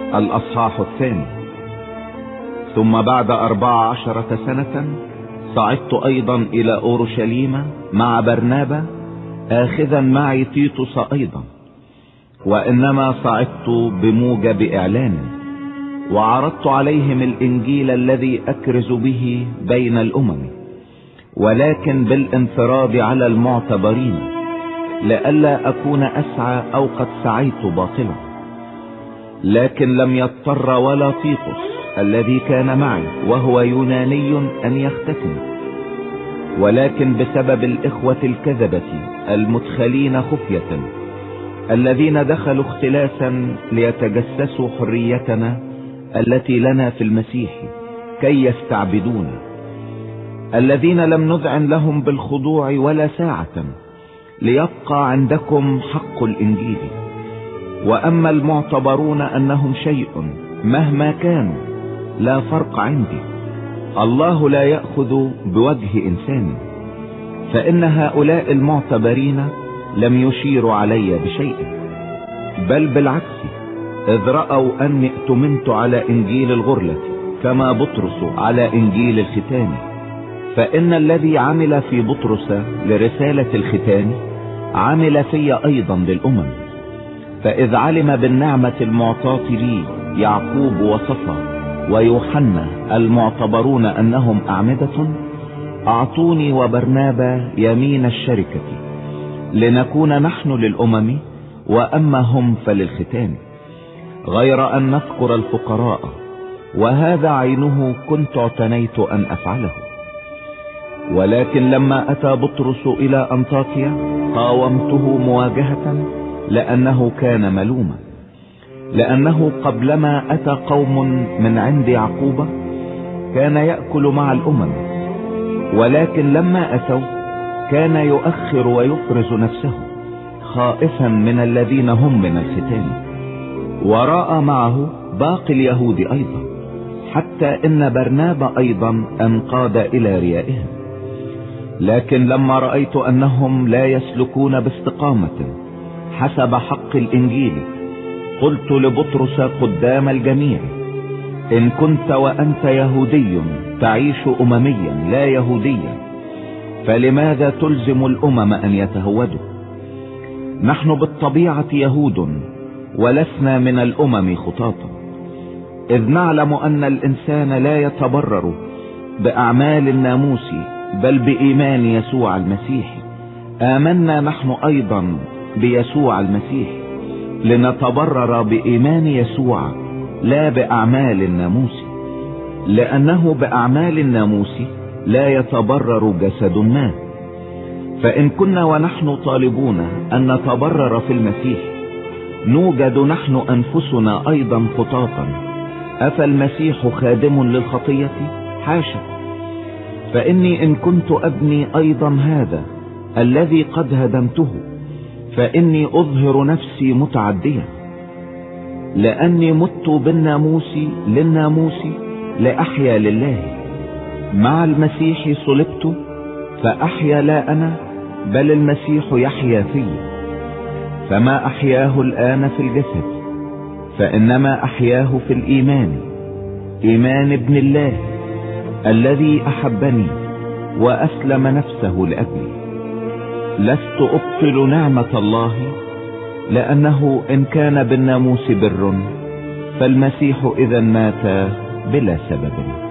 الأصحاح 2. ثم بعد 14 سنة صعدت أيضا إلى أورشليم مع برنابا، آخذا معي تيتوس أيضا، وإنما صعدت بموجب إعلان، وعرضت عليهم الإنجيل الذي أكرز به بين الأمم، ولكن بالانفراد على المعتبرين، لئلا أكون أسعى أو قد سعيت باطلا. لكن لم يضطر ولا تيتوس الذي كان معي وهو يوناني أن يختتم، ولكن بسبب الإخوة الكذبة المدخلين خفية الذين دخلوا اختلاسا ليتجسسوا حريتنا التي لنا في المسيح كي يستعبدونا، الذين لم نذعن لهم بالخضوع ولا ساعة، ليبقى عندكم حق الإنجيل. وأما المعتبرون أنهم شيء مهما كانوا لا فرق عندي، الله لا يأخذ بوجه إنسان، فإن هؤلاء المعتبرين لم يشيروا علي بشيء، بل بالعكس، إذ رأوا أني ائتمنت على إنجيل الغرلة كما بطرس على إنجيل الختان. فإن الذي عمل في بطرس لرسالة الختان عمل في أيضا للأمم. فإذ علم بالنعمة المعطاة لي يعقوب وصفا ويوحنا المعتبرون أنهم أعمدة، أعطوني وبرنابا يمين الشركة، لنكون نحن للأمم وأما هم فللختان، غير أن نذكر الفقراء، وهذا عينه كنت اعتنيت أن أفعله. ولكن لما أتى بطرس إلى أنطاكيا قاومته مواجهة، لأنه كان ملوما، لأنه قبلما أتى قوم من عند يعقوب كان يأكل مع الأمم، ولكن لما أتوا كان يؤخر ويفرز نفسه خائفا من الذين هم من الختان، ورأى معه باقي اليهود أيضا، حتى إن برنابا أيضا انقاد إلى ريائهم. لكن لما رأيت أنهم لا يسلكون باستقامة حسب حق الإنجيل، قلت لبطرس قدام الجميع: إن كنت وأنت يهودي تعيش أمميا لا يهوديا، فلماذا تلزم الأمم أن يتهودوا؟ نحن بالطبيعة يهود ولسنا من الأمم خطاطا، إذ نعلم أن الإنسان لا يتبرر بأعمال الناموس بل بإيمان يسوع المسيح. آمنا نحن أيضا بيسوع المسيح لنتبرر بإيمان يسوع لا بأعمال الناموس، لأنه بأعمال الناموس لا يتبرر جسد ما. فإن كنا ونحن طالبون أن نتبرر في المسيح نوجد نحن أنفسنا أيضا خطاطا، أفالمسيح خادم للخطية؟ حاشا! فإني إن كنت أبني أيضا هذا الذي قد هدمته فإني أظهر نفسي متعديا، لأني مت بالناموس للناموس لأحيا لله. مع المسيح صلبت، فأحيا لا أنا بل المسيح يحيا في، فما أحياه الآن في الجسد فإنما أحياه في الإيمان، إيمان ابن الله الذي أحبني وأسلم نفسه لأجلي. لست أبطل نعمة الله، لأنه إن كان بالناموس بر فالمسيح إذا مات بلا سبب.